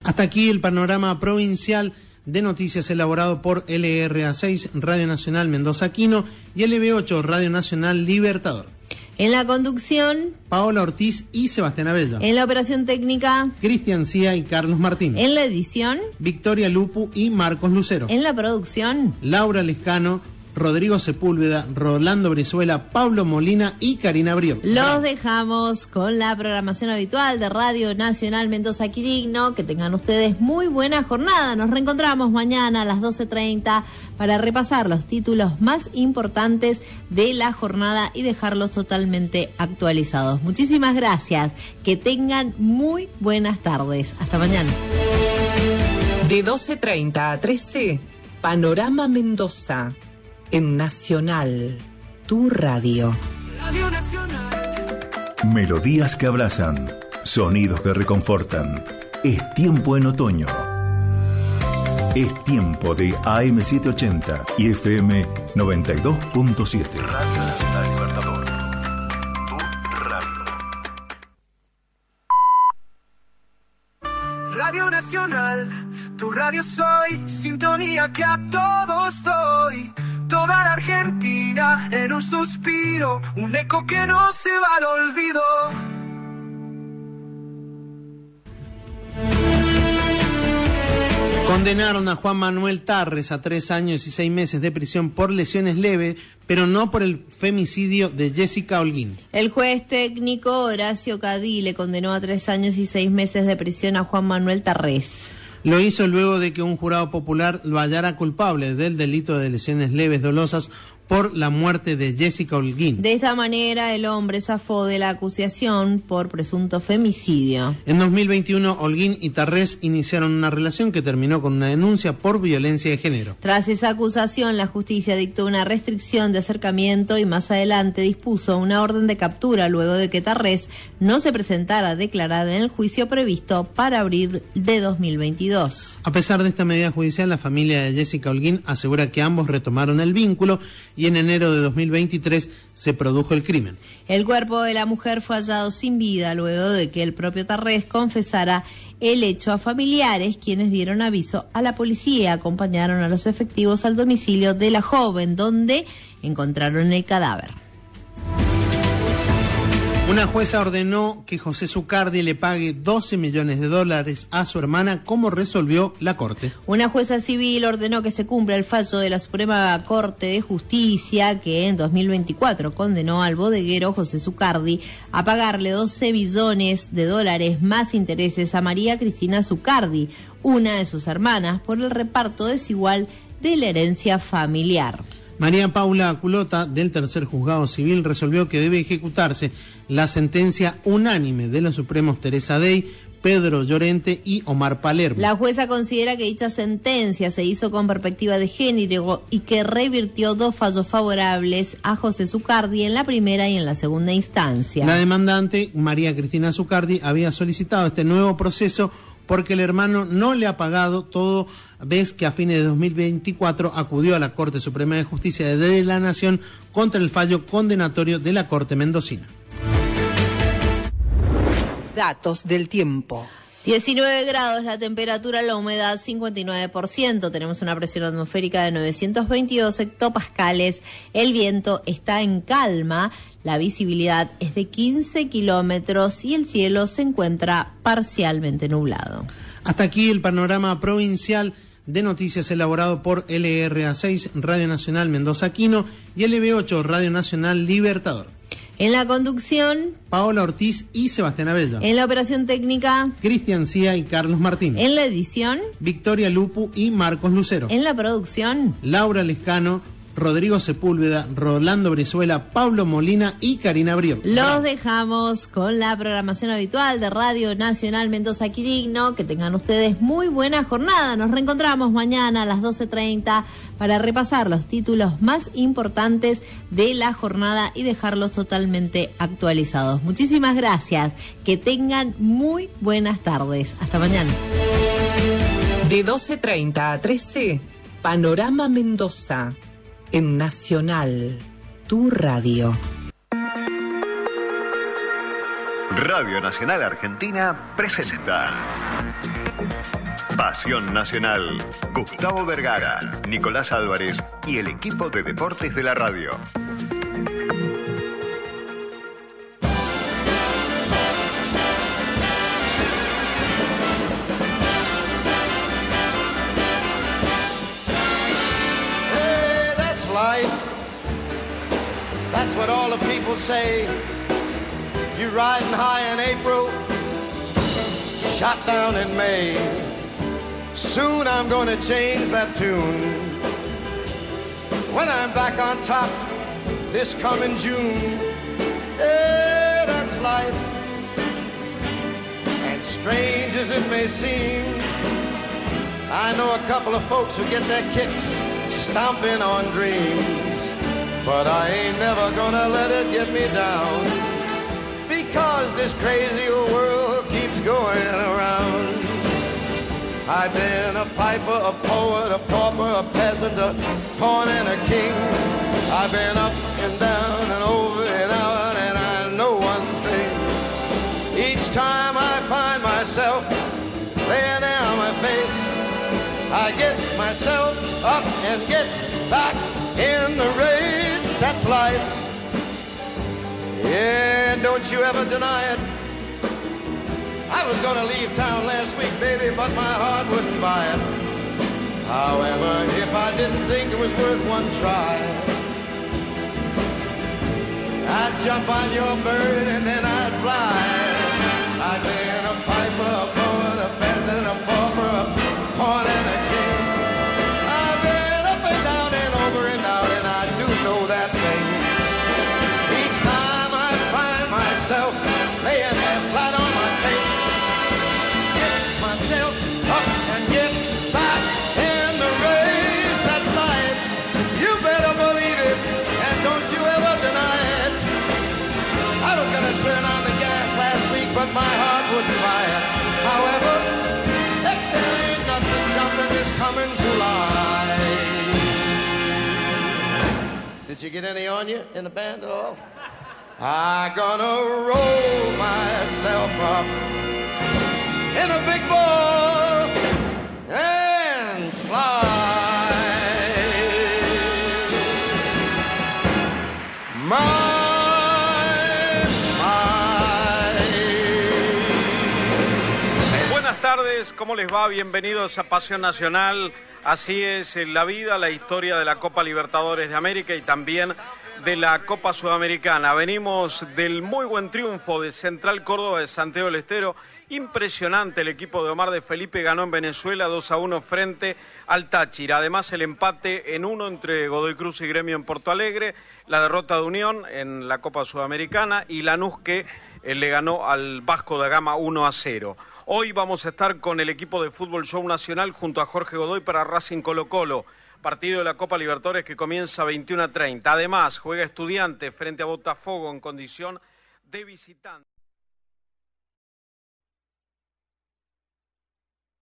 Hasta aquí el panorama provincial de noticias elaborado por LRA6, Radio Nacional Mendoza Quino, y LB8, Radio Nacional Libertador. En la conducción, Paola Ortiz y Sebastián Abella. En la operación técnica, Cristian Cía y Carlos Martín. En la edición, Victoria Lupu y Marcos Lucero. En la producción, Laura Lescano, Rodrigo Sepúlveda, Rolando Brizuela, Pablo Molina y Karina Brió. Los dejamos con la programación habitual de Radio Nacional Mendoza Quirigno. Que tengan ustedes muy buena jornada. Nos reencontramos mañana a las 12:30 para repasar los títulos más importantes de la jornada y dejarlos totalmente actualizados. Muchísimas gracias. Que tengan muy buenas tardes. Hasta mañana. De 12:30 a 13, Panorama Mendoza. En Nacional, tu radio. Radio Nacional. Melodías que abrazan, sonidos que reconfortan. Es tiempo en otoño. Es tiempo de AM780 y FM 92.7. Radio Nacional Libertador. Tu radio. Radio Nacional, tu radio soy, sintonía que a todos doy. Toda la Argentina en un suspiro, un eco que no se va al olvido. Condenaron a Juan Manuel Tarres a 3 años y 6 meses de prisión por lesiones leves, pero no por el femicidio de Jessica Holguín. El juez técnico Horacio Cadí le condenó a 3 años y 6 meses de prisión a Juan Manuel Tarres. Lo hizo luego de que un jurado popular lo hallara culpable del delito de lesiones leves dolosas por la muerte de Jessica Holguín. De esta manera, el hombre zafó de la acusación por presunto femicidio. En 2021, Holguín y Tarrés iniciaron una relación que terminó con una denuncia por violencia de género. Tras esa acusación, la justicia dictó una restricción de acercamiento y más adelante dispuso una orden de captura luego de que Tarrés no se presentara a declarar en el juicio previsto para abril de 2022. A pesar de esta medida judicial, la familia de Jessica Holguín asegura que ambos retomaron el vínculo y en enero de 2023 se produjo el crimen. El cuerpo de la mujer fue hallado sin vida luego de que el propio Tarrés confesara el hecho a familiares, quienes dieron aviso a la policía y acompañaron a los efectivos al domicilio de la joven, donde encontraron el cadáver. Una jueza ordenó que José Zucardi le pague $12 millones a su hermana, como resolvió la Corte. Una jueza civil ordenó que se cumpla el fallo de la Suprema Corte de Justicia, que en 2024 condenó al bodeguero José Zucardi a pagarle $12 millones más intereses a María Cristina Zucardi, una de sus hermanas, por el reparto desigual de la herencia familiar. María Paula Culota, del Tercer Juzgado Civil, resolvió que debe ejecutarse la sentencia unánime de los Supremos Teresa Dey, Pedro Llorente y Omar Palermo. La jueza considera que dicha sentencia se hizo con perspectiva de género y que revirtió 2 fallos favorables a José Zucardi en la primera y en la segunda instancia. La demandante, María Cristina Zucardi, había solicitado este nuevo proceso porque el hermano no le ha pagado, todo vez que a fines de 2024 acudió a la Corte Suprema de Justicia de la Nación contra el fallo condenatorio de la Corte Mendocina. Datos del tiempo. 19 grados la temperatura, la humedad 59%, tenemos una presión atmosférica de 922 hectopascales, el viento está en calma, la visibilidad es de 15 kilómetros y el cielo se encuentra parcialmente nublado. Hasta aquí el panorama provincial de noticias elaborado por LRA6, Radio Nacional Mendoza Quino, y LB8, Radio Nacional Libertador. En la conducción, Paola Ortiz y Sebastián Abella. En la operación técnica, Cristian Cía y Carlos Martín. En la edición, Victoria Lupu y Marcos Lucero. En la producción, Laura Lescano, Rodrigo Sepúlveda, Rolando Brizuela, Pablo Molina y Karina Brió. Los dejamos con la programación habitual de Radio Nacional Mendoza Quirigno. Que tengan ustedes muy buena jornada. Nos reencontramos mañana a las 12:30 para repasar los títulos más importantes de la jornada y dejarlos totalmente actualizados. Muchísimas gracias. Que tengan muy buenas tardes. Hasta mañana. De 12:30 a 13, Panorama Mendoza. En Nacional, tu radio. Radio Nacional Argentina presenta Pasión Nacional. Gustavo Vergara, Nicolás Álvarez y el equipo de deportes de la radio. Hey, that's life. That's what all the people say. You riding high in April, shot down in May. Soon I'm gonna change that tune. When I'm back on top this coming June. Yeah, that's life. And strange as it may seem, I know a couple of folks who get their kicks stomping on dreams. But I ain't never gonna let it get me down, because this crazy old world keeps going around. I've been a piper, a poet, a pauper, a peasant, a pawn and a king. I've been up and down and over and out, and I know one thing. Each time I find myself laying there on my face, I get myself up and get back in the race. That's life. Yeah, and don't you ever deny it. I was gonna leave town last week, baby, but my heart wouldn't buy it. However, if I didn't think it was worth one try, I'd jump on your bird and then I'd fly. I've been a piper, a poet, a peasant, a pauper, a pawn and a king. I've been up and down and over and out, and I do know that thing. Each time I find myself laying there flat on my face, get myself up and get back in the race. That's life. You better believe it, and don't you ever deny it. I was gonna turn on the gas last week, but my heart wouldn't buy it. However, if there ain't nothing jumping this coming July. Did you get any on you in the band at all? I'm gonna roll myself up in a big ball and fly. My. Buenas tardes, ¿cómo les va? Bienvenidos a Pasión Nacional. Así es la vida, la historia de la Copa Libertadores de América y también de la Copa Sudamericana. Venimos del muy buen triunfo de Central Córdoba de Santiago del Estero. Impresionante, el equipo de Omar de Felipe ganó en Venezuela 2-1 frente al Táchira. Además, el empate en 1 entre Godoy Cruz y Gremio en Porto Alegre, la derrota de Unión en la Copa Sudamericana y Lanús que le ganó al Vasco da Gama 1-0. Hoy vamos a estar con el equipo de Fútbol Show Nacional junto a Jorge Godoy para Racing Colo-Colo, partido de la Copa Libertadores que comienza 21:30. Además, juega Estudiantes frente a Botafogo en condición de visitante.